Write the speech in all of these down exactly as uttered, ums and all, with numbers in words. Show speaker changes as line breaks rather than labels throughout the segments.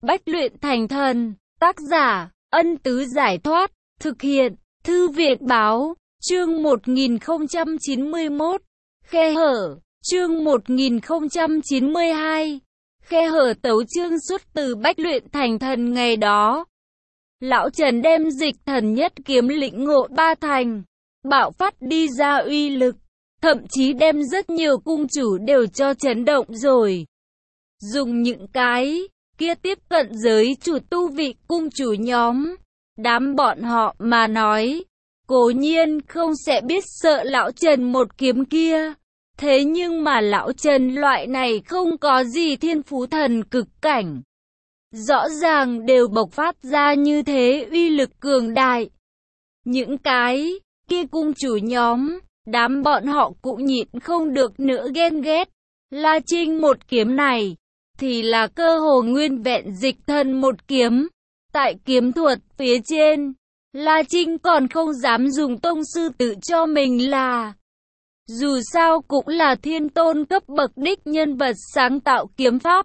Bách luyện thành thần. Tác giả, Ân Tứ Giải Thoát. Thực hiện, Thư viện Báo. Chương một nghìn không trăm chín mươi mốt. Khe hở. Chương một nghìn không trăm chín mươi hai. Khe hở. Tấu chương xuất từ Bách luyện thành thần ngày đó. Lão Trần đem dịch thần nhất kiếm lĩnh ngộ ba thành, bạo phát đi ra uy lực, thậm chí đem rất nhiều cung chủ đều cho chấn động rồi. Dùng những cái kia tiếp cận giới chủ tu vị cung chủ nhóm, đám bọn họ mà nói, cố nhiên không sẽ biết sợ Lão Trần một kiếm kia. Thế nhưng mà Lão Trần loại này không có gì thiên phú thần cực cảnh, rõ ràng đều bộc phát ra như thế uy lực cường đại. Những cái kia cung chủ nhóm, đám bọn họ cũng nhịn không được nữa ghen ghét. La Trinh một kiếm này thì là cơ hồ nguyên vẹn dịch thần một kiếm. Tại kiếm thuật phía trên, La Trinh còn không dám dùng tông sư tự cho mình là. Dù sao cũng là thiên tôn cấp bậc đích nhân vật sáng tạo kiếm pháp.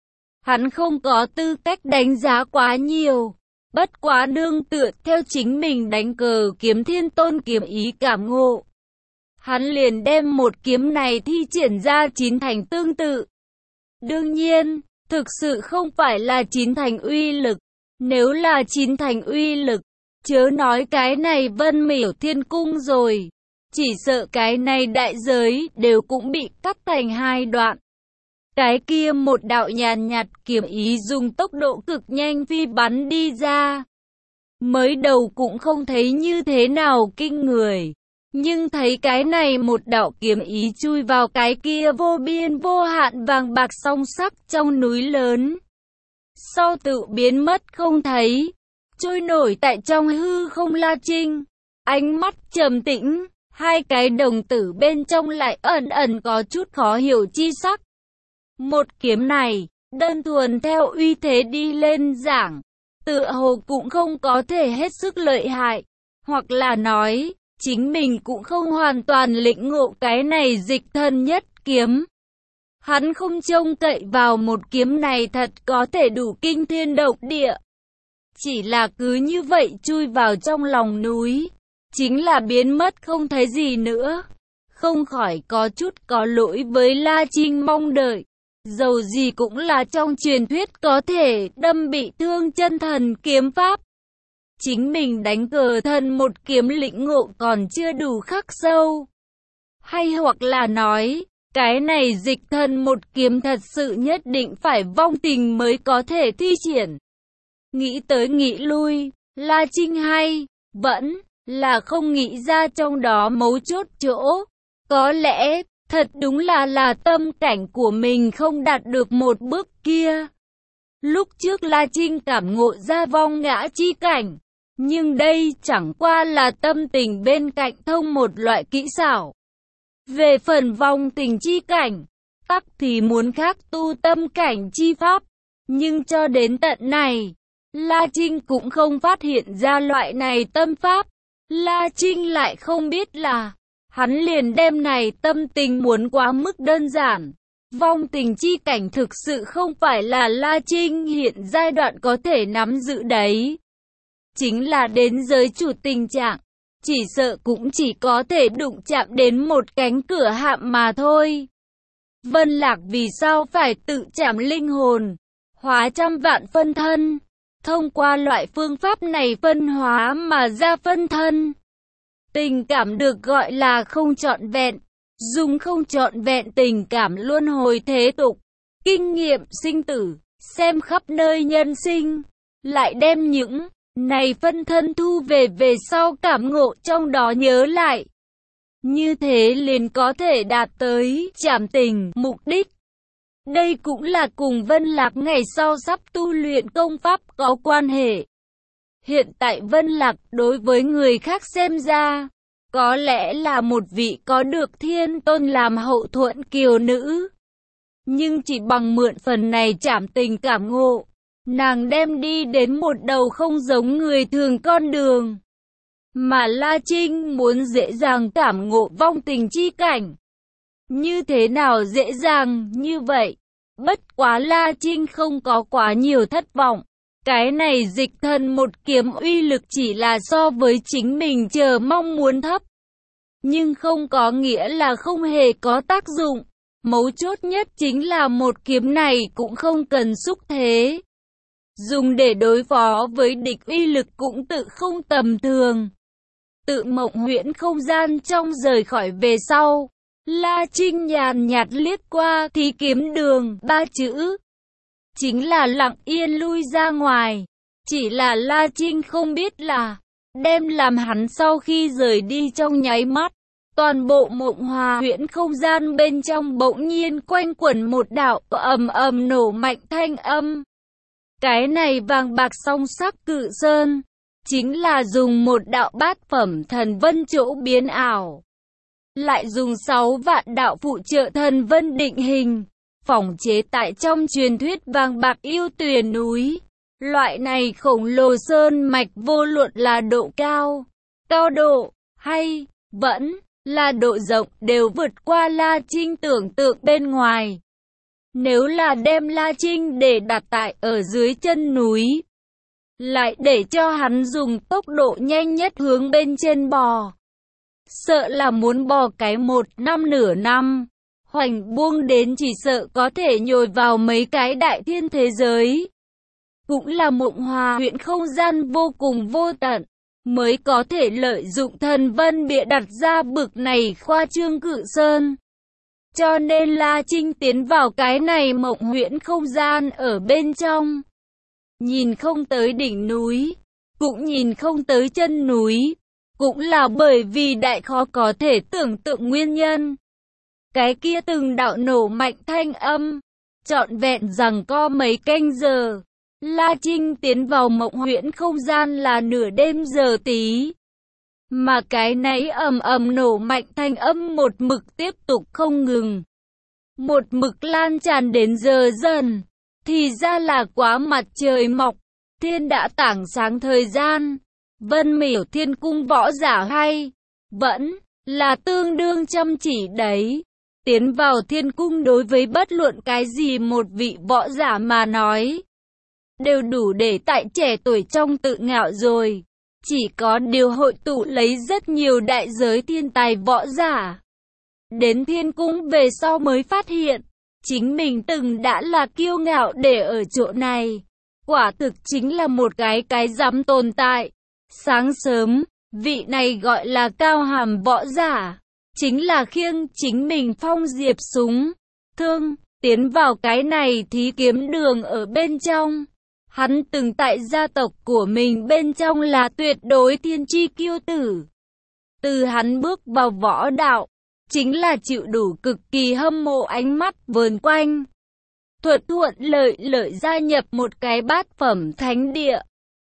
Hắn không có tư cách đánh giá quá nhiều. Bất quá đương tựa theo chính mình đánh cờ kiếm thiên tôn kiếm ý cảm ngộ. Hắn liền đem một kiếm này thi triển ra chín thành tương tự. Đương nhiên, thực sự không phải là chín thành uy lực. Nếu là chín thành uy lực, chớ nói cái này Vân Miểu Thiên Cung rồi. Chỉ sợ cái này đại giới đều cũng bị cắt thành hai đoạn. Cái kia một đạo nhàn nhạt kiếm ý dùng tốc độ cực nhanh phi bắn đi ra. Mới đầu cũng không thấy như thế nào kinh người. Nhưng thấy cái này một đạo kiếm ý chui vào cái kia vô biên vô hạn vàng bạc song sắc trong núi lớn. Sau tự biến mất không thấy. Trôi nổi tại trong hư không La Trinh. Ánh mắt trầm tĩnh. Hai cái đồng tử bên trong lại ẩn ẩn có chút khó hiểu chi sắc. Một kiếm này, đơn thuần theo uy thế đi lên giảng, tựa hồ cũng không có thể hết sức lợi hại, hoặc là nói, chính mình cũng không hoàn toàn lĩnh ngộ cái này dịch thần nhất kiếm. Hắn không trông cậy vào một kiếm này thật có thể đủ kinh thiên động địa. Chỉ là cứ như vậy chui vào trong lòng núi, chính là biến mất không thấy gì nữa. Không khỏi có chút có lỗi với La Trinh mong đợi. Dầu gì cũng là trong truyền thuyết có thể đâm bị thương chân thần kiếm pháp. Chính mình đánh cờ thần một kiếm lĩnh ngộ còn chưa đủ khắc sâu. Hay hoặc là nói, cái này dịch thần một kiếm thật sự nhất định phải vong tình mới có thể thi triển. Nghĩ tới nghĩ lui, La Trinh hay, vẫn là không nghĩ ra trong đó mấu chốt chỗ. Có lẽ, thật đúng là là tâm cảnh của mình không đạt được một bước kia. Lúc trước La Trinh cảm ngộ ra vong ngã chi cảnh, nhưng đây chẳng qua là tâm tình bên cạnh thông một loại kỹ xảo. Về phần vong tình chi cảnh, tắc thì muốn khác tu tâm cảnh chi pháp, nhưng cho đến tận này, La Trinh cũng không phát hiện ra loại này tâm pháp. La Trinh lại không biết là hắn liền đem này tâm tình muốn quá mức đơn giản. Vong tình chi cảnh thực sự không phải là La Trinh hiện giai đoạn có thể nắm giữ đấy. Chính là đến giới chủ tình trạng, chỉ sợ cũng chỉ có thể đụng chạm đến một cánh cửa hạm mà thôi. Vân Lạc vì sao phải tự chạm linh hồn, hóa trăm vạn phân thân, thông qua loại phương pháp này phân hóa mà ra phân thân. Tình cảm được gọi là không trọn vẹn, dùng không trọn vẹn tình cảm luân hồi thế tục, kinh nghiệm sinh tử, xem khắp nơi nhân sinh, lại đem những này phân thân thu về về sau cảm ngộ trong đó nhớ lại. Như thế liền có thể đạt tới chạm tình mục đích. Đây cũng là cùng Vân Lạc ngày sau sắp tu luyện công pháp có quan hệ. Hiện tại Vân Lạc đối với người khác xem ra, có lẽ là một vị có được thiên tôn làm hậu thuẫn kiều nữ. Nhưng chỉ bằng mượn phần này chạm tình cảm ngộ, nàng đem đi đến một đầu không giống người thường con đường. Mà La Trinh muốn dễ dàng cảm ngộ vong tình chi cảnh. Như thế nào dễ dàng như vậy? Bất quá La Trinh không có quá nhiều thất vọng. Cái này dịch thần một kiếm uy lực chỉ là so với chính mình chờ mong muốn thấp. Nhưng không có nghĩa là không hề có tác dụng. Mấu chốt nhất chính là một kiếm này cũng không cần xúc thế. Dùng để đối phó với địch uy lực cũng tự không tầm thường. Tự mộng huyễn không gian trong rời khỏi về sau. La Trinh nhàn nhạt liếc qua thí kiếm đường ba chữ. Chính là lặng yên lui ra ngoài. Chỉ là La Trinh không biết là đem làm hắn sau khi rời đi trong nháy mắt. Toàn bộ mộng hòa huyễn không gian bên trong bỗng nhiên quanh quẩn một đạo ầm ầm nổ mạnh thanh âm. Cái này vàng bạc song sắc cự sơn, chính là dùng một đạo bát phẩm thần vân chỗ biến ảo. Lại dùng sáu vạn đạo phụ trợ thần vân định hình, phỏng chế tại trong truyền thuyết vàng bạc yêu tuyền núi. Loại này khổng lồ sơn mạch vô luận là độ cao, cao độ, hay vẫn là độ rộng đều vượt qua La Trinh tưởng tượng bên ngoài. Nếu là đem La Trinh để đặt tại ở dưới chân núi, lại để cho hắn dùng tốc độ nhanh nhất hướng bên trên bò, sợ là muốn bò cái một năm nửa năm, hoành buông đến chỉ sợ có thể nhồi vào mấy cái đại thiên thế giới. Cũng là mộng hòa huyễn không gian vô cùng vô tận, mới có thể lợi dụng thần vân bịa đặt ra bực này khoa trương cự sơn. Cho nên La Trinh tiến vào cái này mộng huyễn không gian ở bên trong. Nhìn không tới đỉnh núi, cũng nhìn không tới chân núi, cũng là bởi vì đại khó có thể tưởng tượng nguyên nhân. Cái kia từng đạo nổ mạnh thanh âm, trọn vẹn rằng co mấy canh giờ. La Trinh tiến vào mộng huyễn không gian là nửa đêm giờ tí. Mà cái nấy ầm ầm nổ mạnh thanh âm một mực tiếp tục không ngừng. Một mực lan tràn đến giờ dần. Thì ra là quá mặt trời mọc, thiên đã tảng sáng thời gian. Vân Miểu Thiên Cung võ giả hay vẫn là tương đương chăm chỉ đấy. Tiến vào thiên cung đối với bất luận cái gì một vị võ giả mà nói, đều đủ để tại trẻ tuổi trong tự ngạo rồi. Chỉ có điều hội tụ lấy rất nhiều đại giới thiên tài võ giả. Đến thiên cung về sau mới phát hiện, chính mình từng đã là kiêu ngạo để ở chỗ này. Quả thực chính là một cái cái dám tồn tại. Sáng sớm, vị này gọi là Cao Hàm võ giả, chính là khiêng chính mình phong diệp súng, thương, tiến vào cái này thí kiếm đường ở bên trong. Hắn từng tại gia tộc của mình bên trong là tuyệt đối thiên chi kiêu tử. Từ hắn bước vào võ đạo, chính là chịu đủ cực kỳ hâm mộ ánh mắt vờn quanh. Thuận thuận lợi lợi gia nhập một cái bát phẩm thánh địa.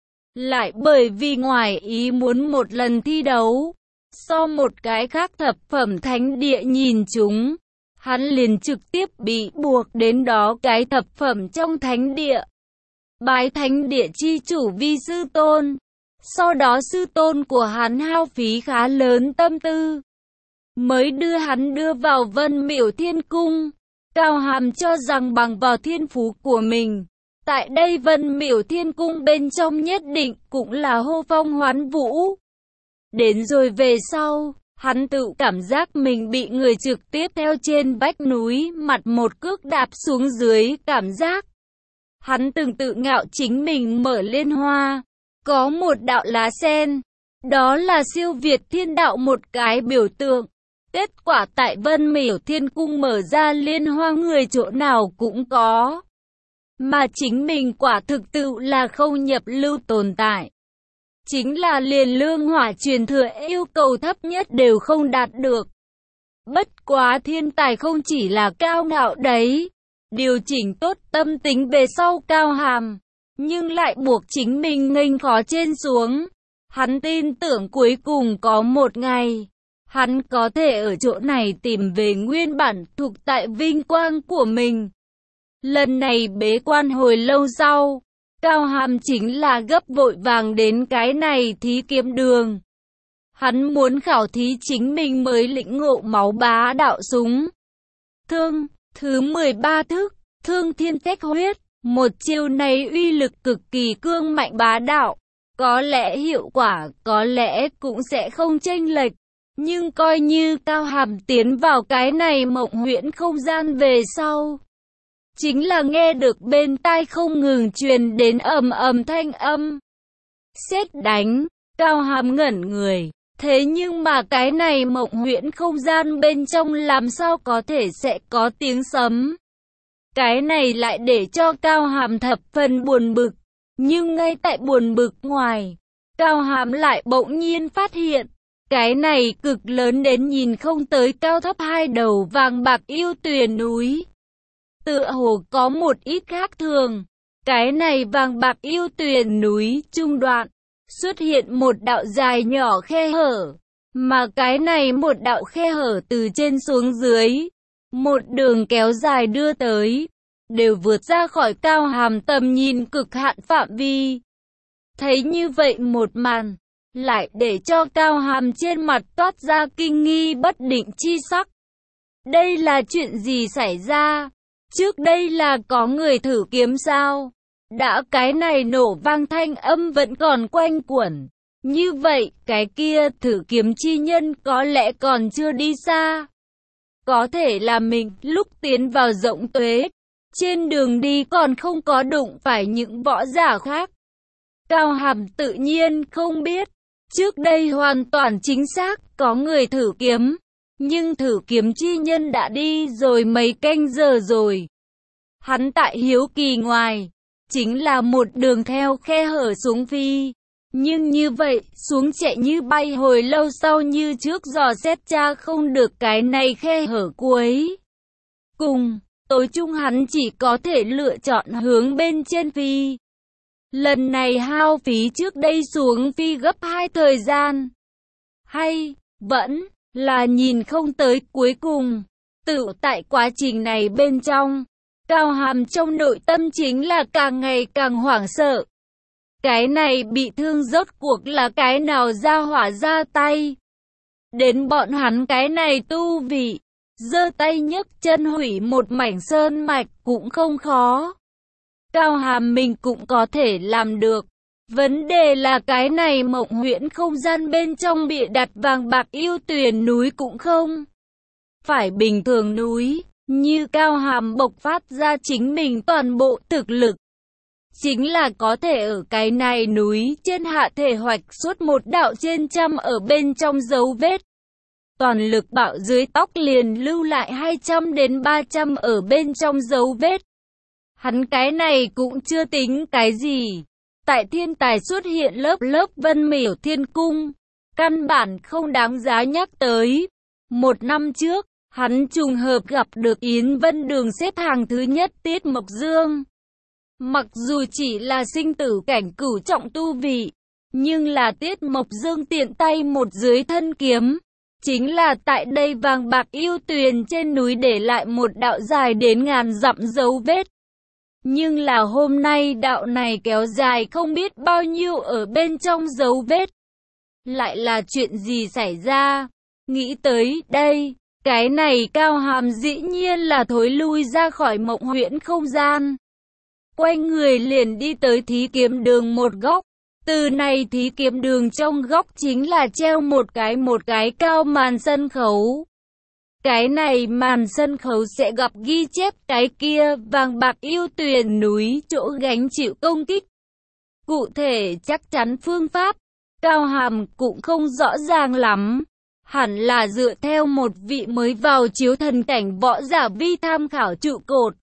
Lại bởi vì ngoài ý muốn một lần thi đấu, so một cái khác thập phẩm thánh địa nhìn chúng, hắn liền trực tiếp bị buộc đến đó cái thập phẩm trong thánh địa. Bái thánh địa chi chủ vi sư tôn. Sau đó sư tôn của hắn hao phí khá lớn tâm tư, mới đưa hắn đưa vào Vân Miểu Thiên Cung. Cao Hàm cho rằng bằng vào thiên phú của mình, tại đây Vân Miểu Thiên Cung bên trong nhất định cũng là hô phong hoán vũ. Đến rồi về sau, hắn tự cảm giác mình bị người trực tiếp theo trên vách núi mặt một cước đạp xuống dưới cảm giác. Hắn từng tự ngạo chính mình mở liên hoa, có một đạo lá sen, đó là siêu việt thiên đạo một cái biểu tượng. Kết quả tại Vân Miểu Thiên Cung mở ra liên hoa người chỗ nào cũng có. Mà chính mình quả thực tự là không nhập lưu tồn tại. Chính là liền lương hỏa truyền thừa yêu cầu thấp nhất đều không đạt được. Bất quá thiên tài không chỉ là cao ngạo đấy. Điều chỉnh tốt tâm tính về sau Cao Hàm, nhưng lại buộc chính mình nghênh khó trên xuống. Hắn tin tưởng cuối cùng có một ngày, hắn có thể ở chỗ này tìm về nguyên bản thuộc tại vinh quang của mình. Lần này bế quan hồi lâu sau, Cao Hàm chính là gấp vội vàng đến cái này thí kiếm đường. Hắn muốn khảo thí chính mình mới lĩnh ngộ máu bá đạo súng thương. Thứ mười ba thức, Thương thiên tách huyết. Một chiêu này uy lực cực kỳ cương mạnh bá đạo. Có lẽ hiệu quả, có lẽ cũng sẽ không chênh lệch. Nhưng coi như Cao Hàm tiến vào cái này mộng huyễn không gian về sau. Chính là nghe được bên tai không ngừng truyền đến ầm ầm thanh âm. Sét đánh, Cao Hàm ngẩn người. Thế nhưng mà cái này mộng huyễn không gian bên trong làm sao có thể sẽ có tiếng sấm. Cái này lại để cho Cao Hàm thập phần buồn bực. Nhưng ngay tại buồn bực ngoài, Cao Hàm lại bỗng nhiên phát hiện. Cái này cực lớn đến nhìn không tới cao thấp hai đầu vàng bạc yêu tuyền núi. Tựa hồ có một ít khác thường. Cái này vàng bạc yêu tuyền núi trung đoạn. Xuất hiện một đạo dài nhỏ khe hở. Mà cái này một đạo khe hở từ trên xuống dưới. Một đường kéo dài đưa tới. Đều vượt ra khỏi Cao Hàm tầm nhìn cực hạn phạm vi. Thấy như vậy một màn. Lại để cho Cao Hàm trên mặt toát ra kinh nghi bất định chi sắc. Đây là chuyện gì xảy ra? Trước đây là có người thử kiếm sao? Đã cái này nổ vang thanh âm vẫn còn quanh quẩn. Như vậy, cái kia thử kiếm chi nhân có lẽ còn chưa đi xa. Có thể là mình lúc tiến vào rộng tuế. Trên đường đi còn không có đụng phải những võ giả khác. Cao Hàm tự nhiên không biết. Trước đây hoàn toàn chính xác có người thử kiếm. Nhưng thử kiếm chi nhân đã đi rồi mấy canh giờ rồi. Hắn tại hiếu kỳ ngoài. Chính là một đường theo khe hở xuống phi. Nhưng như vậy xuống chạy như bay hồi lâu sau như trước dò xét cha không được cái này khe hở cuối. Cùng, tối chung hắn chỉ có thể lựa chọn hướng bên trên phi. Lần này hao phí trước đây xuống phi gấp hai thời gian. Hay, vẫn là nhìn không tới cuối cùng. Tự tại quá trình này bên trong, Cao Hàm trong nội tâm chính là càng ngày càng hoảng sợ. Cái này bị thương rốt cuộc là cái nào ra hỏa ra tay. Đến bọn hắn cái này tu vị, giơ tay nhấc chân hủy một mảnh sơn mạch cũng không khó. Cao Hàm mình cũng có thể làm được. Vấn đề là cái này mộng huyễn không gian bên trong bịa đặt vàng bạc yêu tuyền núi cũng không phải bình thường núi, như Cao Hàm bộc phát ra chính mình toàn bộ thực lực. Chính là có thể ở cái này núi trên hạ thể hoạch suốt một đạo trên trăm ở bên trong dấu vết. Toàn lực bạo dưới tóc liền lưu lại hai trăm đến ba trăm ở bên trong dấu vết. Hắn cái này cũng chưa tính cái gì. Tại thiên tài xuất hiện lớp lớp Vân Miểu Thiên Cung. Căn bản không đáng giá nhắc tới. Một năm trước, hắn trùng hợp gặp được Yến Vân Đường xếp hàng thứ nhất Tiết Mộc Dương. Mặc dù chỉ là sinh tử cảnh cửu trọng tu vị, nhưng là Tiết Mộc Dương tiện tay một dưới thân kiếm. Chính là tại đây vàng bạc yêu tuyền trên núi để lại một đạo dài đến ngàn dặm dấu vết. Nhưng là hôm nay đạo này kéo dài không biết bao nhiêu ở bên trong dấu vết. Lại là chuyện gì xảy ra? Nghĩ tới đây, cái này Cao Hàm dĩ nhiên là thối lui ra khỏi mộng huyễn không gian. Quay người liền đi tới thí kiếm đường một góc. Từ này thí kiếm đường trong góc chính là treo một cái một cái cao màn sân khấu. Cái này màn sân khấu sẽ gặp ghi chép cái kia vàng bạc yêu tuyền núi chỗ gánh chịu công kích. Cụ thể chắc chắn phương pháp, Cao Hàm cũng không rõ ràng lắm. Hẳn là dựa theo một vị mới vào chiếu thần cảnh võ giả vi tham khảo trụ cột.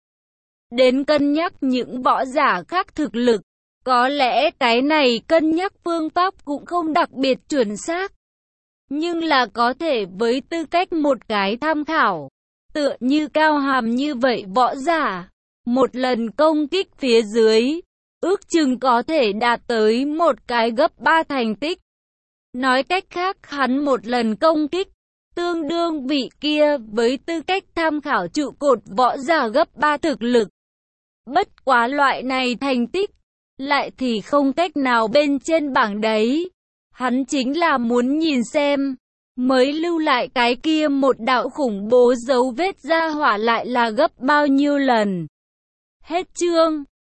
Đến cân nhắc những võ giả khác thực lực. Có lẽ cái này cân nhắc phương pháp cũng không đặc biệt chuẩn xác. Nhưng là có thể với tư cách một cái tham khảo. Tựa như Cao Hàm như vậy võ giả. Một lần công kích phía dưới. Ước chừng có thể đạt tới một cái gấp ba thành tích. Nói cách khác hắn một lần công kích. Tương đương vị kia với tư cách tham khảo trụ cột võ giả gấp ba thực lực. Bất quá loại này thành tích. Lại thì không cách nào bên trên bảng đấy. Hắn chính là muốn nhìn xem. Mới lưu lại cái kia một đạo khủng bố dấu vết ra hỏa lại là gấp bao nhiêu lần. Hết chương.